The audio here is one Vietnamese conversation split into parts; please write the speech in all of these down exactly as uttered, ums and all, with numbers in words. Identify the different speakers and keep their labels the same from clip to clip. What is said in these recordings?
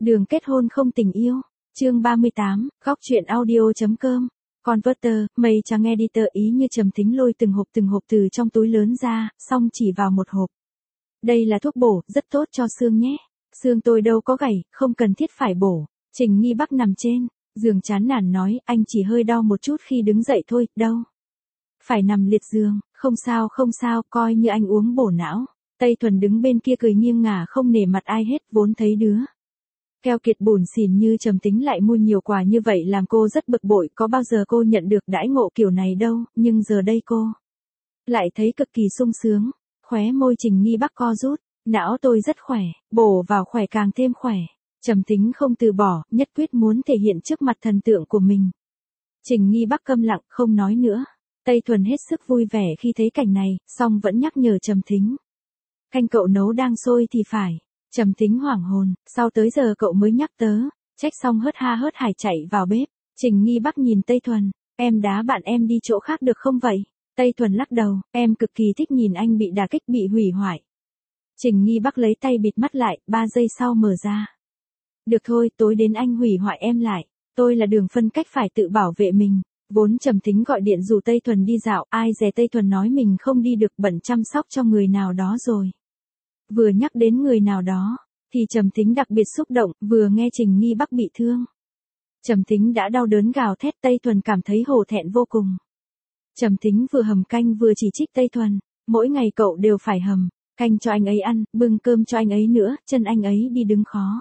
Speaker 1: Đường kết hôn không tình yêu. Chương ba mươi tám, góc truyện audio.com. Converter, mây trắng editor ý như Trầm Thính lôi từng hộp từng hộp từ trong túi lớn ra, xong chỉ vào một hộp. Đây là thuốc bổ, rất tốt cho xương nhé. Xương tôi đâu có gãy, không cần thiết phải bổ. Trình Nghi Bắc nằm trên giường chán nản nói, anh chỉ hơi đau một chút khi đứng dậy thôi, đâu. Phải nằm liệt giường, không sao không sao, coi như anh uống bổ não. Tây Thuần đứng bên kia cười nghiêng ngả không nể mặt ai hết, vốn thấy đứa keo kiệt bủn xỉn như Trầm Tính lại mua nhiều quà như vậy làm cô rất bực bội, có bao giờ cô nhận được đãi ngộ kiểu này đâu, nhưng giờ đây cô lại thấy cực kỳ sung sướng. Khóe môi Trình Nghi Bắc co rút, não tôi rất khỏe, bổ vào khỏe càng thêm khỏe. Trầm Tính không từ bỏ, nhất quyết muốn thể hiện trước mặt thần tượng của mình. Trình Nghi Bắc câm lặng, không nói nữa. Tây Thuần hết sức vui vẻ khi thấy cảnh này, song vẫn nhắc nhở Trầm Tính. Canh cậu nấu đang sôi thì phải. Trầm Tính hoảng hồn, sau tới giờ cậu mới nhắc tớ. Trách xong hớt ha hớt hải chạy vào bếp. Trình Nghi Bắc nhìn Tây Thuần, em đá bạn em đi chỗ khác được không vậy? Tây Thuần lắc đầu, em cực kỳ thích nhìn anh bị đả kích, bị hủy hoại. Trình Nghi Bắc lấy tay bịt mắt lại, ba giây sau mở ra. Được thôi, tối đến anh hủy hoại em lại. Tôi là Đường phân cách phải tự bảo vệ mình. Vốn Trầm Tính gọi điện rủ Tây Thuần đi dạo, ai dè Tây Thuần nói mình không đi được, bận chăm sóc cho người nào đó rồi. Vừa nhắc đến người nào đó, thì Trầm Tính đặc biệt xúc động, vừa nghe Trình Nghi Bắc bị thương. Trầm Tính đã đau đớn gào thét, Tây Thuần cảm thấy hổ thẹn vô cùng. Trầm Tính vừa hầm canh vừa chỉ trích Tây Thuần, mỗi ngày cậu đều phải hầm canh cho anh ấy ăn, bưng cơm cho anh ấy nữa, chân anh ấy đi đứng khó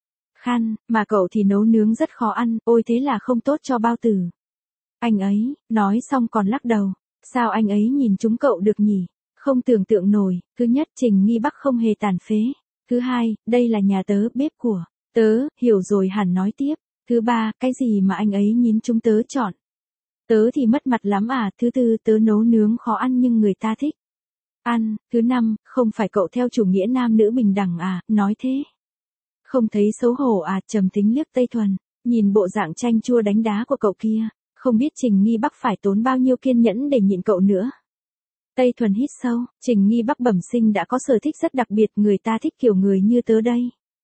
Speaker 1: khăn, mà cậu thì nấu nướng rất khó ăn, ôi thế là không tốt cho bao tử. Anh ấy, nói xong còn lắc đầu, sao anh ấy nhìn chúng cậu được nhỉ? Không tưởng tượng nổi. Thứ nhất, Trình Nghi Bắc không hề tàn phế. Thứ hai, đây là nhà tớ, bếp của tớ, hiểu rồi hẳn nói tiếp. Thứ ba, cái gì mà anh ấy nhìn chúng tớ chọn? Tớ thì mất mặt lắm à. Thứ tư, tớ nấu nướng khó ăn nhưng người ta thích ăn. Thứ năm, không phải cậu theo chủ nghĩa nam nữ bình đẳng à, nói thế. Không thấy xấu hổ à? Trầm Tính liếc Tây Thuần, nhìn bộ dạng chanh chua đánh đá của cậu kia, không biết Trình Nghi Bắc phải tốn bao nhiêu kiên nhẫn để nhịn cậu nữa. Tây Thuần hít sâu, Trình Nghi Bắc bẩm sinh đã có sở thích rất đặc biệt, người ta thích kiểu người như tớ đây.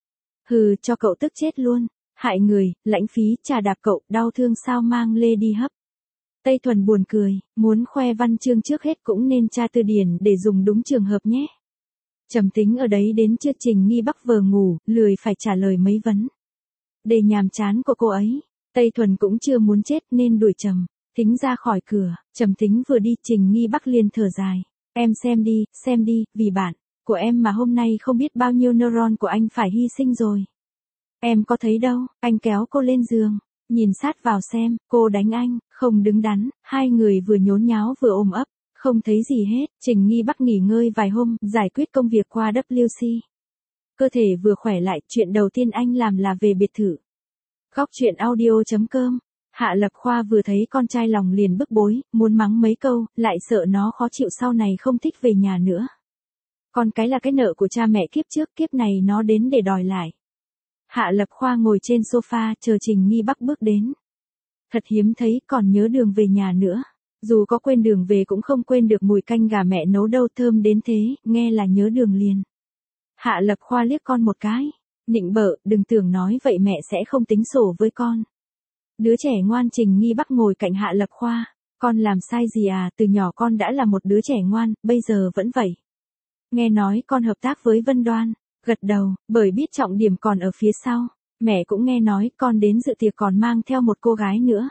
Speaker 1: Hừ, cho cậu tức chết luôn, hại người, lãnh phí, trà đạp cậu, đau thương sao mang lê đi hấp. Tây Thuần buồn cười, muốn khoe văn chương trước hết cũng nên tra từ điển để dùng đúng trường hợp nhé. Trầm Tính ở đấy đến chưa? Trình Nghi Bắc vờ ngủ, lười phải trả lời mấy vấn đề nhàm chán của cô ấy. Tây Thuần cũng chưa muốn chết nên đuổi Trầm Tính ra khỏi cửa. Trầm Tính vừa đi, Trình Nghi Bắc liền thở dài. Em xem đi, xem đi, vì bạn của em mà hôm nay không biết bao nhiêu neuron của anh phải hy sinh rồi. Em có thấy đâu? Anh kéo cô lên giường, nhìn sát vào xem, cô đánh anh, không đứng đắn, hai người vừa nhốn nháo vừa ôm ấp, không thấy gì hết. Trình Nghi Bắc nghỉ ngơi vài hôm, giải quyết công việc qua W C. Cơ thể vừa khỏe lại, chuyện đầu tiên anh làm là về biệt thự. Góc truyện audio.com. Hạ Lập Khoa vừa thấy con trai lòng liền bức bối, muốn mắng mấy câu, lại sợ nó khó chịu sau này không thích về nhà nữa. Con cái là cái nợ của cha mẹ kiếp trước, kiếp này nó đến để đòi lại. Hạ Lập Khoa ngồi trên sofa, chờ Trình Nghi Bắc bước đến. Thật hiếm thấy, còn nhớ đường về nhà nữa. Dù có quên đường về cũng không quên được mùi canh gà mẹ nấu đâu, thơm đến thế, nghe là nhớ đường liền. Hạ Lập Khoa liếc con một cái, nịnh bợ, đừng tưởng nói vậy mẹ sẽ không tính sổ với con. Đứa trẻ ngoan. Trình Nghi Bắc ngồi cạnh Hạ Lập Khoa, con làm sai gì à? Từ nhỏ con đã là một đứa trẻ ngoan, bây giờ vẫn vậy. Nghe nói con hợp tác với Vân Đoan. Gật đầu, bởi biết trọng điểm còn ở phía sau. Mẹ cũng nghe nói con đến dự tiệc còn mang theo một cô gái nữa.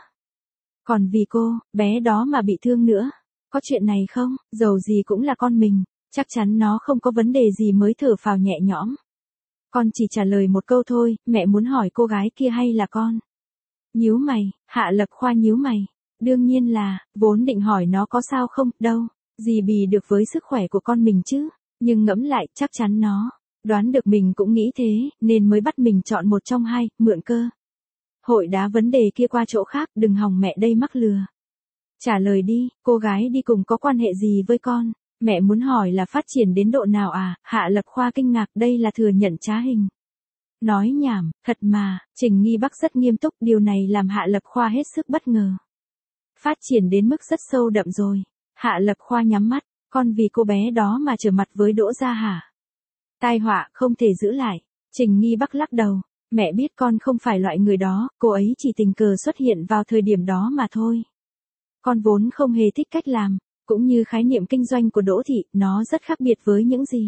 Speaker 1: Còn vì cô, bé đó mà bị thương nữa. Có chuyện này không? Dầu gì cũng là con mình, chắc chắn nó không có vấn đề gì mới thở phào nhẹ nhõm. Con chỉ trả lời một câu thôi, mẹ muốn hỏi cô gái kia hay là con? Nhíu mày, Hạ Lập Khoa nhíu mày. Đương nhiên là, vốn định hỏi nó có sao không, đâu, gì bì được với sức khỏe của con mình chứ. Nhưng ngẫm lại, chắc chắn nó đoán được mình cũng nghĩ thế, nên mới bắt mình chọn một trong hai, mượn cơ hội đá vấn đề kia qua chỗ khác, đừng hòng mẹ đây mắc lừa. Trả lời đi, cô gái đi cùng có quan hệ gì với con? Mẹ muốn hỏi là phát triển đến độ nào à? Hạ Lập Khoa kinh ngạc, đây là thừa nhận trá hình. Nói nhảm, thật mà. Trình Nghi Bắc rất nghiêm túc, điều này làm Hạ Lập Khoa hết sức bất ngờ. Phát triển đến mức rất sâu đậm rồi. Hạ Lập Khoa nhắm mắt, con vì cô bé đó mà trở mặt với Đỗ Gia hả? Tai họa không thể giữ lại. Trình Nghi Bắc lắc đầu, Mẹ biết con không phải loại người đó, cô ấy chỉ tình cờ xuất hiện vào thời điểm đó mà thôi. Con vốn không hề thích cách làm, cũng như khái niệm kinh doanh của Đỗ Thị, nó rất khác biệt với những gì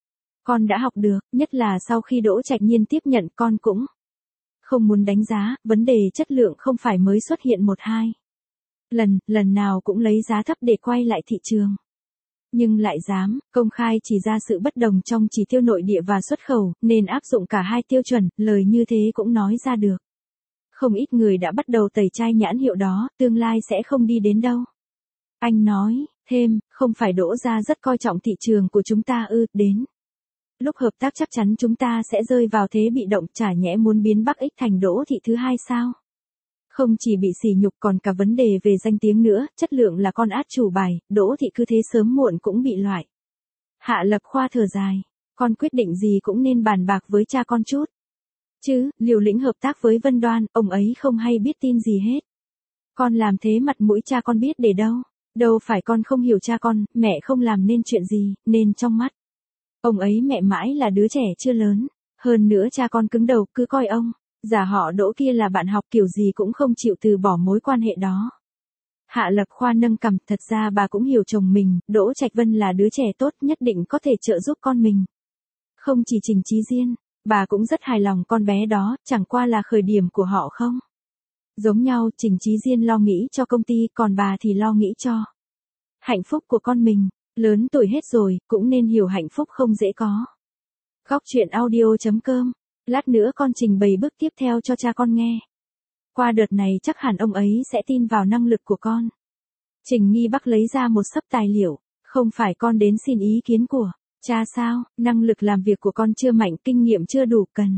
Speaker 1: con đã học được, nhất là sau khi Đỗ Trạch Nhiên tiếp nhận con cũng không muốn đánh giá, vấn đề chất lượng không phải mới xuất hiện một hai lần, lần nào cũng lấy giá thấp để quay lại thị trường. Nhưng lại dám, công khai chỉ ra sự bất đồng trong chỉ tiêu nội địa và xuất khẩu, nên áp dụng cả hai tiêu chuẩn, lời như thế cũng nói ra được. Không ít người đã bắt đầu tẩy chay nhãn hiệu đó, tương lai sẽ không đi đến đâu. Anh nói, thêm, không phải Đỗ gia rất coi trọng thị trường của chúng ta ư, đến lúc hợp tác chắc chắn chúng ta sẽ rơi vào thế bị động, chả nhẽ muốn biến Bắc Ích thành Đỗ Thị thứ hai sao? Không chỉ bị sỉ nhục còn cả vấn đề về danh tiếng nữa, chất lượng là con át chủ bài, Đỗ Thị cứ thế sớm muộn cũng bị loại. Hạ Lập Khoa thở dài, con quyết định gì cũng nên bàn bạc với cha con chút. Chứ, liều lĩnh hợp tác với Vân Đoan, ông ấy không hay biết tin gì hết. Con làm thế mặt mũi cha con biết để đâu. Đâu phải con không hiểu cha con, mẹ không làm nên chuyện gì, nên trong mắt ông ấy mẹ mãi là đứa trẻ chưa lớn. Hơn nữa cha con cứng đầu cứ coi ông giả họ Đỗ kia là bạn học kiểu gì cũng không chịu từ bỏ mối quan hệ đó. Hạ Lập Khoa nâng cằm, thật ra bà cũng hiểu chồng mình, Đỗ Trạch Vân là đứa trẻ tốt, nhất định có thể trợ giúp con mình. Không chỉ Trình Chí Diên, bà cũng rất hài lòng con bé đó, chẳng qua là khởi điểm của họ không giống nhau, Trình Chí Diên lo nghĩ cho công ty, còn bà thì lo nghĩ cho hạnh phúc của con mình, lớn tuổi hết rồi, cũng nên hiểu hạnh phúc không dễ có. Góc truyện audio chấm com, lát nữa con trình bày bước tiếp theo cho cha con nghe. Qua đợt này chắc hẳn ông ấy sẽ tin vào năng lực của con. Trình Nghi Bắc lấy ra một xấp tài liệu, không phải con đến xin ý kiến của cha sao, năng lực làm việc của con chưa mạnh, kinh nghiệm chưa đủ, cần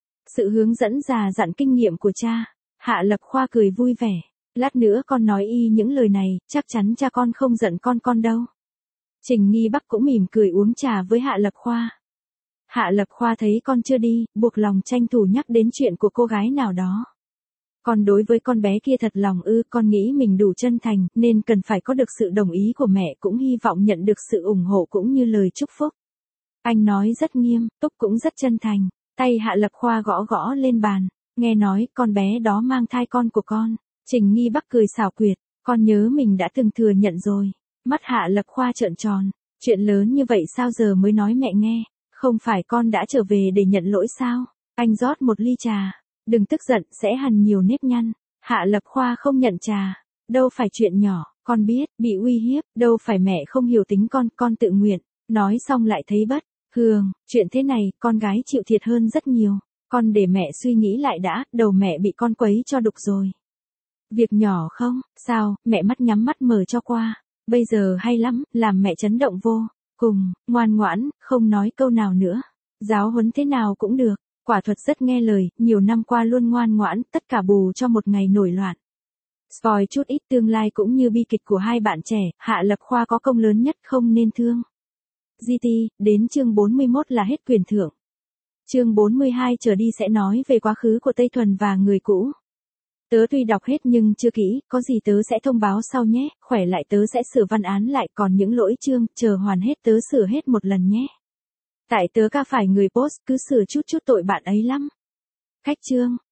Speaker 1: sự hướng dẫn già dặn kinh nghiệm của cha. Hạ Lập Khoa cười vui vẻ, lát nữa con nói y những lời này, chắc chắn cha con không giận con con đâu. Trình Nghi Bắc cũng mỉm cười uống trà với Hạ Lập Khoa. Hạ Lập Khoa thấy con chưa đi, buộc lòng tranh thủ nhắc đến chuyện của cô gái nào đó. Con đối với con bé kia thật lòng ư, con nghĩ mình đủ chân thành, nên cần phải có được sự đồng ý của mẹ, cũng hy vọng nhận được sự ủng hộ cũng như lời chúc phúc. Anh nói rất nghiêm túc cũng rất chân thành, tay Hạ Lập Khoa gõ gõ lên bàn. Nghe nói con bé đó mang thai con của con. Trình Nghi Bắc cười xảo quyệt, con nhớ mình đã từng thừa nhận rồi. Mắt Hạ Lập Khoa trợn tròn, chuyện lớn như vậy sao giờ mới nói mẹ nghe, không phải con đã trở về để nhận lỗi sao? Anh rót một ly trà, đừng tức giận sẽ hằn nhiều nếp nhăn. Hạ Lập Khoa không nhận trà, đâu phải chuyện nhỏ, con biết, bị uy hiếp, đâu phải mẹ không hiểu tính con, con tự nguyện. Nói xong lại thấy bất thường, chuyện thế này, con gái chịu thiệt hơn rất nhiều. Con để mẹ suy nghĩ lại đã, đầu mẹ bị con quấy cho đục rồi. Việc nhỏ không, sao, mẹ mắt nhắm mắt mở cho qua. Bây giờ hay lắm, làm mẹ chấn động vô cùng, ngoan ngoãn, không nói câu nào nữa. Giáo huấn thế nào cũng được, quả thuật rất nghe lời, nhiều năm qua luôn ngoan ngoãn, tất cả bù cho một ngày nổi loạn. Spoil chút ít tương lai cũng như bi kịch của hai bạn trẻ, Hạ Lập Khoa có công lớn nhất không nên thương. giê tê, đến chương bốn mươi mốt là hết quyền thưởng. Chương bốn mươi hai trở đi sẽ nói về quá khứ của Tây Thuần và người cũ. Tớ tuy đọc hết nhưng chưa kỹ, có gì tớ sẽ thông báo sau nhé, khỏe lại tớ sẽ sửa văn án lại, còn những lỗi chương, chờ hoàn hết tớ sửa hết một lần nhé. Tại tớ ca phải người post, cứ sửa chút chút tội bạn ấy lắm. Cách chương,